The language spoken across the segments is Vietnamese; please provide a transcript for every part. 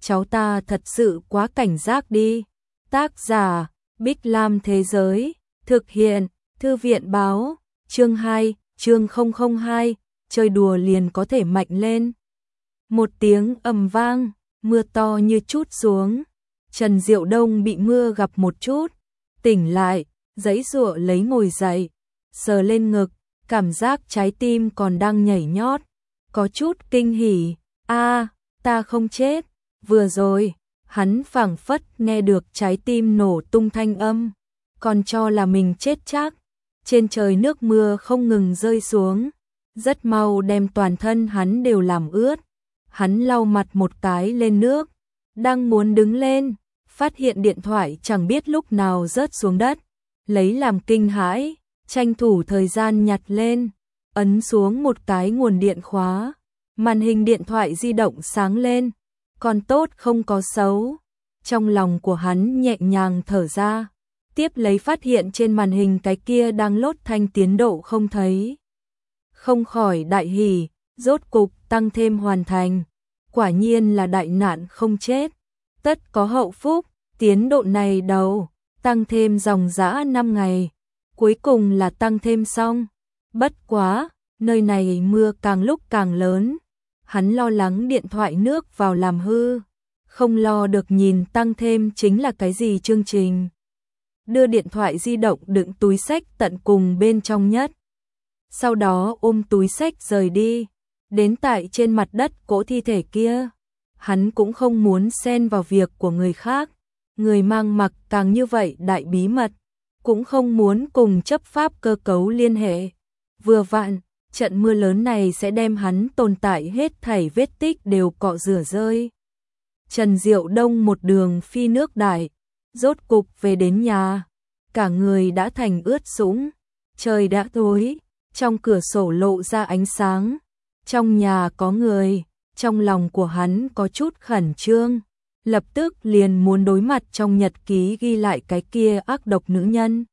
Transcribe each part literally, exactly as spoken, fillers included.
cháu ta thật sự quá cảnh giác đi. Tác giả, Bích Lam Thế Giới, thực hiện, Thư viện Báo, chương hai, chương không không hai, chơi đùa liền có thể mạnh lên. Một tiếng ầm vang, mưa to như trút xuống. Trần Diệu Đông bị mưa gặp một chút, tỉnh lại, giãy giụa lấy ngồi dậy, sờ lên ngực, cảm giác trái tim còn đang nhảy nhót, có chút kinh hỉ. A, ta không chết. Vừa rồi, hắn phảng phất nghe được trái tim nổ tung thanh âm, còn cho là mình chết chắc. Trên trời nước mưa không ngừng rơi xuống, rất mau đem toàn thân hắn đều làm ướt. Hắn lau mặt một cái lên nước, đang muốn đứng lên, phát hiện điện thoại chẳng biết lúc nào rớt xuống đất, lấy làm kinh hãi, tranh thủ thời gian nhặt lên, ấn xuống một cái nguồn điện khóa, màn hình điện thoại di động sáng lên, còn tốt không có xấu. Trong lòng của hắn nhẹ nhàng thở ra, tiếp lấy phát hiện trên màn hình cái kia đang lốt thanh tiến độ không thấy. Không khỏi đại hỉ, rốt cục tăng thêm hoàn thành, quả nhiên là đại nạn không chết, tất có hậu phúc. Tiến độ này đầu, tăng thêm dòng dã năm ngày, cuối cùng là tăng thêm xong. Bất quá, nơi này mưa càng lúc càng lớn, hắn lo lắng điện thoại nước vào làm hư, không lo được nhìn tăng thêm chính là cái gì chương trình. Đưa điện thoại di động đựng túi xách tận cùng bên trong nhất. Sau đó ôm túi xách rời đi, đến tại trên mặt đất cỗ thi thể kia. Hắn cũng không muốn xen vào việc của người khác. Người mang mặc càng như vậy đại bí mật, cũng không muốn cùng chấp pháp cơ cấu liên hệ. Vừa vặn, trận mưa lớn này sẽ đem hắn tồn tại hết thảy vết tích đều cọ rửa rơi. Trần Diệu Đông một đường phi nước đại, rốt cục về đến nhà, cả người đã thành ướt sũng, trời đã tối, trong cửa sổ lộ ra ánh sáng, trong nhà có người, trong lòng của hắn có chút khẩn trương. Lập tức liền muốn đối mặt trong nhật ký ghi lại cái kia ác độc nữ nhân.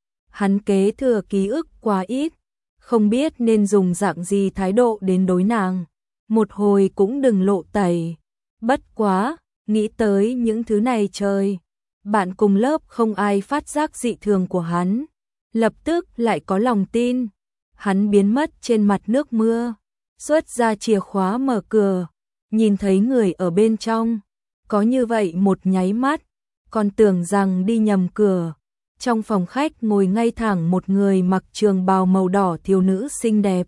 Hắn kế thừa ký ức quá ít, không biết nên dùng dạng gì thái độ đến đối nàng. Một hồi cũng đừng lộ tẩy. Bất quá, nghĩ tới những thứ này trời. Bạn cùng lớp không ai phát giác dị thường của hắn. Lập tức lại có lòng tin. Hắn biến mất trên mặt nước mưa. Xuất ra chìa khóa mở cửa. Nhìn thấy người ở bên trong. Có như vậy một nháy mắt, còn tưởng rằng đi nhầm cửa. Trong phòng khách ngồi ngay thẳng một người mặc trường bào màu đỏ thiếu nữ xinh đẹp.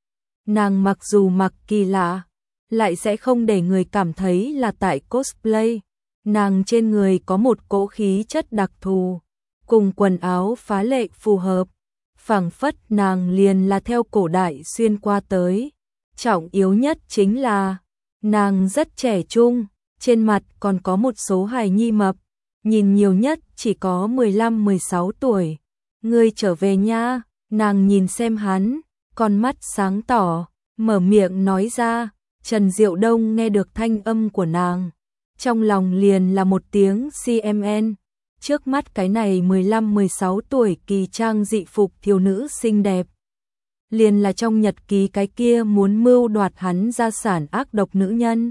Nàng mặc dù mặc kỳ lạ, lại sẽ không để người cảm thấy là tại cosplay. Nàng trên người có một cỗ khí chất đặc thù, cùng quần áo phá lệ phù hợp. Phảng phất nàng liền là theo cổ đại xuyên qua tới. Trọng yếu nhất chính là, nàng rất trẻ trung. Trên mặt còn có một số hài nhi mập, nhìn nhiều nhất chỉ có mười lăm mười sáu tuổi. Ngươi trở về nha, nàng nhìn xem hắn, con mắt sáng tỏ, mở miệng nói ra. Trần Diệu Đông nghe được thanh âm của nàng, trong lòng liền là một tiếng xê em en. Trước mắt cái này mười lăm mười sáu tuổi kỳ trang dị phục thiếu nữ xinh đẹp, liền là trong nhật ký cái kia muốn mưu đoạt hắn gia sản ác độc nữ nhân.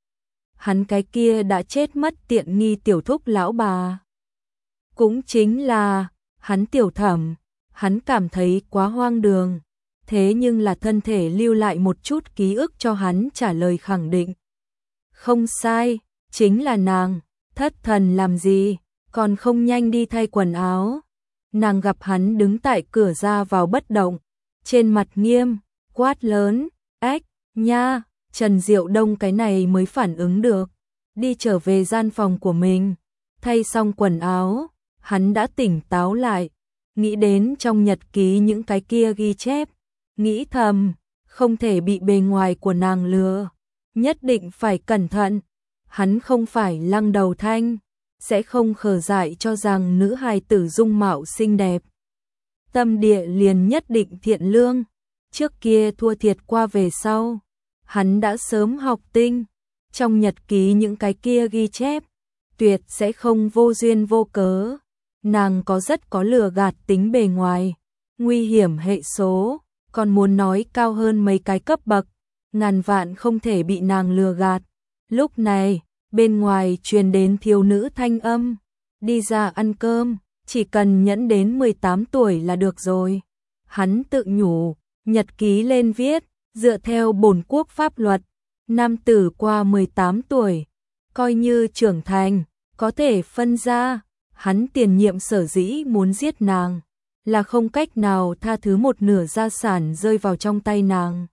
Hắn cái kia đã chết mất tiện nghi tiểu thúc lão bà. Cũng chính là, hắn tiểu thẩm, hắn cảm thấy quá hoang đường. Thế nhưng là thân thể lưu lại một chút ký ức cho hắn trả lời khẳng định. Không sai, chính là nàng, thất thần làm gì, còn không nhanh đi thay quần áo. Nàng gặp hắn đứng tại cửa ra vào bất động, trên mặt nghiêm, quát lớn, ếch, nha. Trần Diệu Đông cái này mới phản ứng được, đi trở về gian phòng của mình, thay xong quần áo, hắn đã tỉnh táo lại, nghĩ đến trong nhật ký những cái kia ghi chép, nghĩ thầm, không thể bị bề ngoài của nàng lừa, nhất định phải cẩn thận, hắn không phải lăng đầu thanh, sẽ không khờ dại cho rằng nữ hài tử dung mạo xinh đẹp. Tâm địa liền nhất định thiện lương, trước kia thua thiệt qua về sau. Hắn đã sớm học tinh, trong nhật ký những cái kia ghi chép, tuyệt sẽ không vô duyên vô cớ. Nàng có rất có lừa gạt tính bề ngoài, nguy hiểm hệ số, còn muốn nói cao hơn mấy cái cấp bậc, ngàn vạn không thể bị nàng lừa gạt. Lúc này, bên ngoài truyền đến thiếu nữ thanh âm, đi ra ăn cơm, chỉ cần nhẫn đến mười tám tuổi là được rồi. Hắn tự nhủ, nhật ký lên viết, dựa theo bổn quốc pháp luật, nam tử qua mười tám tuổi, coi như trưởng thành, có thể phân ra. Hắn tiền nhiệm sở dĩ muốn giết nàng, là không cách nào tha thứ một nửa gia sản rơi vào trong tay nàng.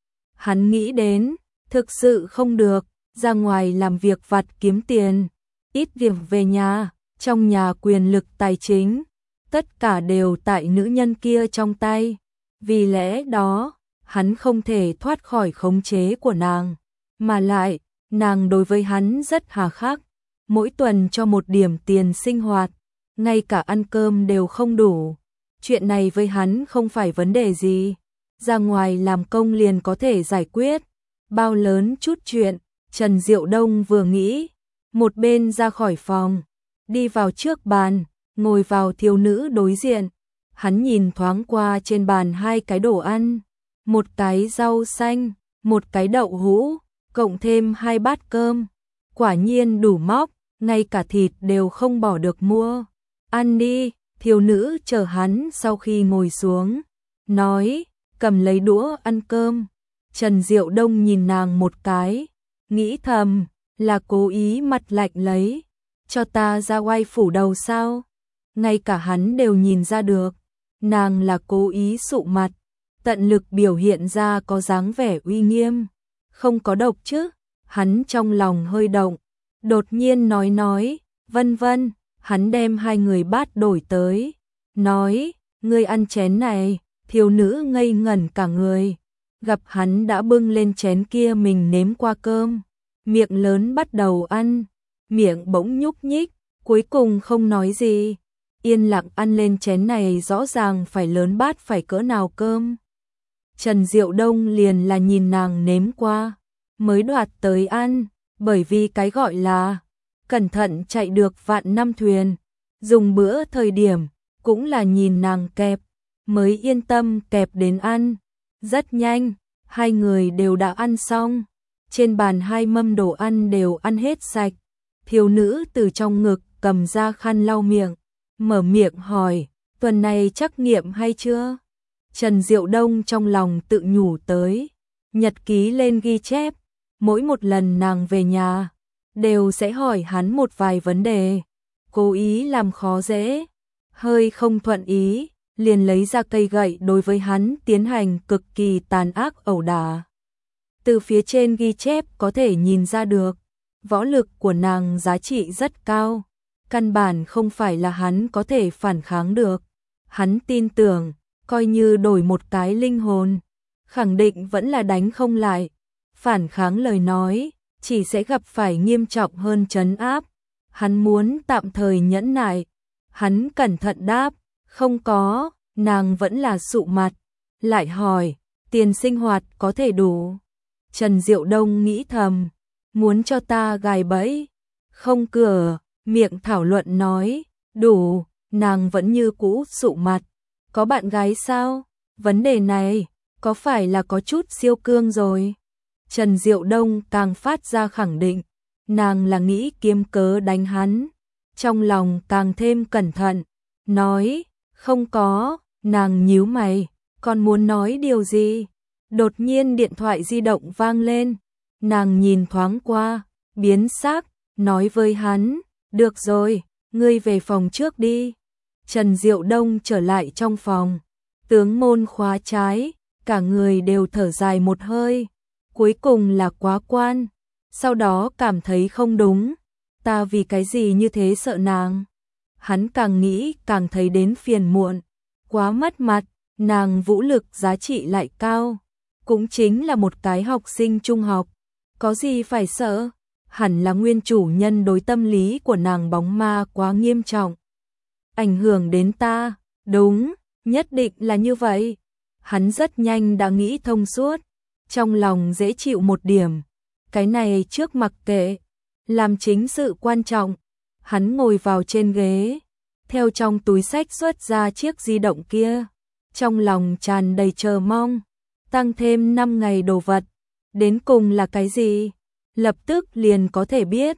Hắn nghĩ đến, thực sự không được, ra ngoài làm việc vặt kiếm tiền, ít việc về nhà, trong nhà quyền lực tài chính, tất cả đều tại nữ nhân kia trong tay. Vì lẽ đó, hắn không thể thoát khỏi khống chế của nàng, mà lại, nàng đối với hắn rất hà khắc, mỗi tuần cho một điểm tiền sinh hoạt, ngay cả ăn cơm đều không đủ. Chuyện này với hắn không phải vấn đề gì, ra ngoài làm công liền có thể giải quyết, bao lớn chút chuyện. Trần Diệu Đông vừa nghĩ, một bên ra khỏi phòng, đi vào trước bàn, ngồi vào thiếu nữ đối diện. Hắn nhìn thoáng qua trên bàn hai cái đồ ăn, một cái rau xanh, một cái đậu hũ, cộng thêm hai bát cơm, quả nhiên đủ móc, ngay cả thịt đều không bỏ được mua. Ăn đi, thiếu nữ chờ hắn sau khi ngồi xuống, nói, cầm lấy đũa ăn cơm. Trần Diệu Đông nhìn nàng một cái, nghĩ thầm, là cố ý mặt lạnh lấy, cho ta ra oai phủ đầu sao? Ngay cả hắn đều nhìn ra được, nàng là cố ý sụ mặt, tận lực biểu hiện ra có dáng vẻ uy nghiêm, không có độc chứ. Hắn trong lòng hơi động, đột nhiên nói nói, vân vân, hắn đem hai người bát đổi tới, nói, ngươi ăn chén này. Thiếu nữ ngây ngẩn cả người, gặp hắn đã bưng lên chén kia mình nếm qua cơm, miệng lớn bắt đầu ăn, miệng bỗng nhúc nhích, cuối cùng không nói gì, yên lặng ăn lên chén này rõ ràng phải lớn bát phải cỡ nào cơm. Trần Diệu Đông liền là nhìn nàng nếm qua, mới đoạt tới ăn, bởi vì cái gọi là cẩn thận chạy được vạn năm thuyền, dùng bữa thời điểm, cũng là nhìn nàng kẹp, mới yên tâm kẹp đến ăn. Rất nhanh, hai người đều đã ăn xong, trên bàn hai mâm đồ ăn đều ăn hết sạch. Thiếu nữ từ trong ngực cầm ra khăn lau miệng, mở miệng hỏi, tuần này trắc nghiệm hay chưa? Trần Diệu Đông trong lòng tự nhủ tới, nhật ký lên ghi chép, mỗi một lần nàng về nhà, đều sẽ hỏi hắn một vài vấn đề, cố ý làm khó dễ, hơi không thuận ý, liền lấy ra cây gậy đối với hắn tiến hành cực kỳ tàn ác ẩu đả. Từ phía trên ghi chép có thể nhìn ra được, võ lực của nàng giá trị rất cao, căn bản không phải là hắn có thể phản kháng được. Hắn tin tưởng, coi như đổi một cái linh hồn, khẳng định vẫn là đánh không lại. Phản kháng lời nói, chỉ sẽ gặp phải nghiêm trọng hơn trấn áp. Hắn muốn tạm thời nhẫn nại. Hắn cẩn thận đáp, không có, nàng vẫn là sụ mặt, lại hỏi, tiền sinh hoạt có thể đủ. Trần Diệu Đông nghĩ thầm, muốn cho ta gài bẫy, không cửa, miệng thảo luận nói, đủ, nàng vẫn như cũ sụ mặt, có bạn gái sao? Vấn đề này, có phải là có chút siêu cương rồi? Trần Diệu Đông càng phát ra khẳng định, nàng là nghĩ kiếm cớ đánh hắn, trong lòng càng thêm cẩn thận, nói, không có. Nàng nhíu mày, còn muốn nói điều gì? Đột nhiên điện thoại di động vang lên, nàng nhìn thoáng qua, biến sắc, nói với hắn, được rồi, ngươi về phòng trước đi. Trần Diệu Đông trở lại trong phòng, tướng môn khóa trái, cả người đều thở dài một hơi, cuối cùng là quá quan, sau đó cảm thấy không đúng, ta vì cái gì như thế sợ nàng. Hắn càng nghĩ càng thấy đến phiền muộn, quá mất mặt, nàng vũ lực giá trị lại cao, cũng chính là một cái học sinh trung học, có gì phải sợ, hẳn là nguyên chủ nhân đối tâm lý của nàng bóng ma quá nghiêm trọng, ảnh hưởng đến ta, đúng, nhất định là như vậy. Hắn rất nhanh đã nghĩ thông suốt, trong lòng dễ chịu một điểm, cái này trước mặc kệ, làm chính sự quan trọng. Hắn ngồi vào trên ghế, theo trong túi sách xuất ra chiếc di động kia, trong lòng tràn đầy chờ mong, tăng thêm năm ngày đồ vật, đến cùng là cái gì? Lập tức liền có thể biết,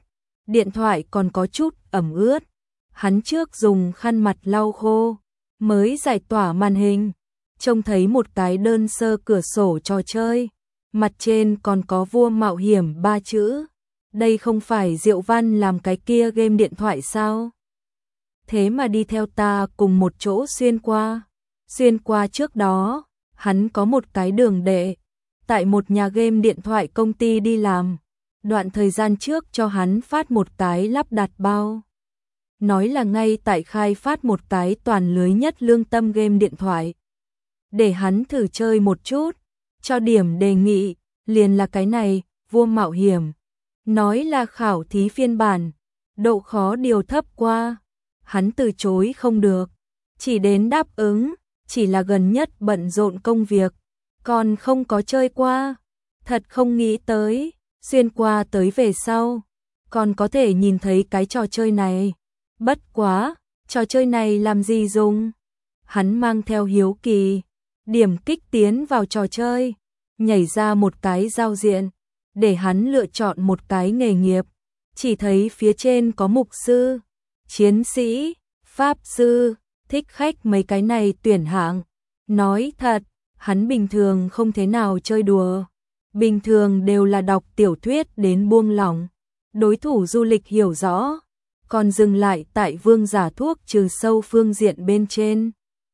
điện thoại còn có chút ẩm ướt. Hắn trước dùng khăn mặt lau khô, mới giải tỏa màn hình, trông thấy một cái đơn sơ cửa sổ trò chơi, mặt trên còn có vua mạo hiểm ba chữ. Đây không phải Diệu Văn làm cái kia game điện thoại sao? Thế mà đi theo ta cùng một chỗ xuyên qua. Xuyên qua trước đó, hắn có một cái đường đệ, tại một nhà game điện thoại công ty đi làm. Đoạn thời gian trước cho hắn phát một cái lắp đặt bao. Nói là ngay tại khai phát một cái toàn lưới nhất lương tâm game điện thoại. Để hắn thử chơi một chút, cho điểm đề nghị, liền là cái này, vua mạo hiểm. Nói là khảo thí phiên bản, độ khó điều thấp qua. Hắn từ chối không được, chỉ đến đáp ứng, chỉ là gần nhất bận rộn công việc, còn không có chơi qua. Thật không nghĩ tới, xuyên qua tới về sau, còn có thể nhìn thấy cái trò chơi này. Bất quá, trò chơi này làm gì dùng? Hắn mang theo hiếu kỳ, điểm kích tiến vào trò chơi, nhảy ra một cái giao diện, để hắn lựa chọn một cái nghề nghiệp. Chỉ thấy phía trên có mục sư, chiến sĩ, pháp sư, thích khách mấy cái này tuyển hạng. Nói thật, hắn bình thường không thế nào chơi đùa. Bình thường đều là đọc tiểu thuyết đến buông lỏng. Đối thủ du lịch hiểu rõ, còn dừng lại tại vương giả thuốc trừ sâu phương diện bên trên.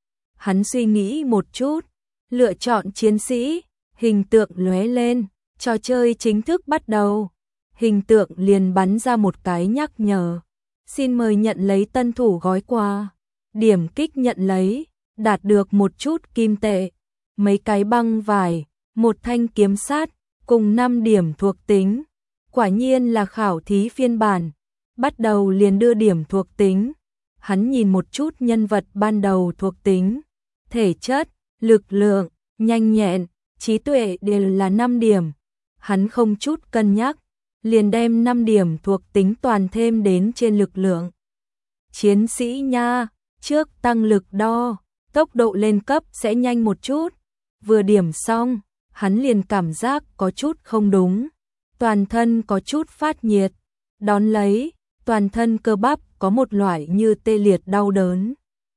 Hắn suy nghĩ một chút, lựa chọn chiến sĩ, hình tượng lóe lên, trò chơi chính thức bắt đầu. Hình tượng liền bắn ra một cái nhắc nhở. Xin mời nhận lấy tân thủ gói quà. Điểm kích nhận lấy, đạt được một chút kim tệ, mấy cái băng vải, một thanh kiếm sát, cùng năm điểm thuộc tính. Quả nhiên là khảo thí phiên bản. Bắt đầu liền đưa điểm thuộc tính. Hắn nhìn một chút nhân vật ban đầu thuộc tính. Thể chất, lực lượng, nhanh nhẹn, trí tuệ đều là năm điểm. Hắn không chút cân nhắc, liền đem năm điểm thuộc tính toàn thêm đến trên lực lượng. Chiến sĩ nha, trước tăng lực đo, tốc độ lên cấp sẽ nhanh một chút. Vừa điểm xong, hắn liền cảm giác có chút không đúng. Toàn thân có chút phát nhiệt, đón lấy, toàn thân cơ bắp có một loại như tê liệt đau đớn.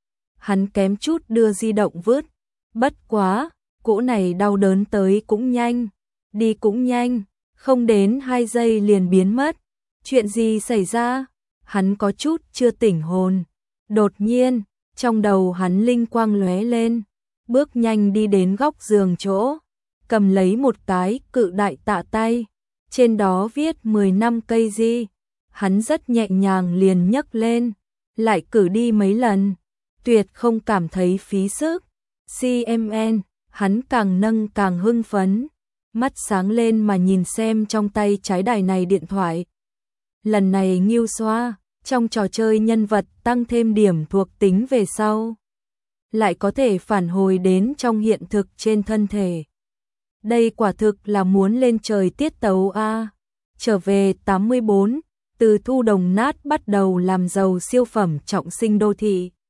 Hắn kém chút đưa di động vứt, bất quá, cỗ này đau đớn tới cũng nhanh, đi cũng nhanh, không đến hai giây liền biến mất. Chuyện gì xảy ra? Hắn có chút chưa tỉnh hồn. Đột nhiên, trong đầu hắn linh quang lóe lên, bước nhanh đi đến góc giường chỗ, cầm lấy một cái cự đại tạ tay, trên đó viết mười năm cây di. Hắn rất nhẹ nhàng liền nhấc lên, lại cử đi mấy lần, tuyệt không cảm thấy phí sức. xê em en, hắn càng nâng càng hưng phấn, mắt sáng lên mà nhìn xem trong tay trái đài này điện thoại. Lần này nghiêu xoa, trong trò chơi nhân vật tăng thêm điểm thuộc tính về sau, lại có thể phản hồi đến trong hiện thực trên thân thể. Đây quả thực là muốn lên trời tiết tấu a. Trở về tám mươi bốn, từ thu đồng nát bắt đầu làm giàu siêu phẩm trọng sinh đô thị.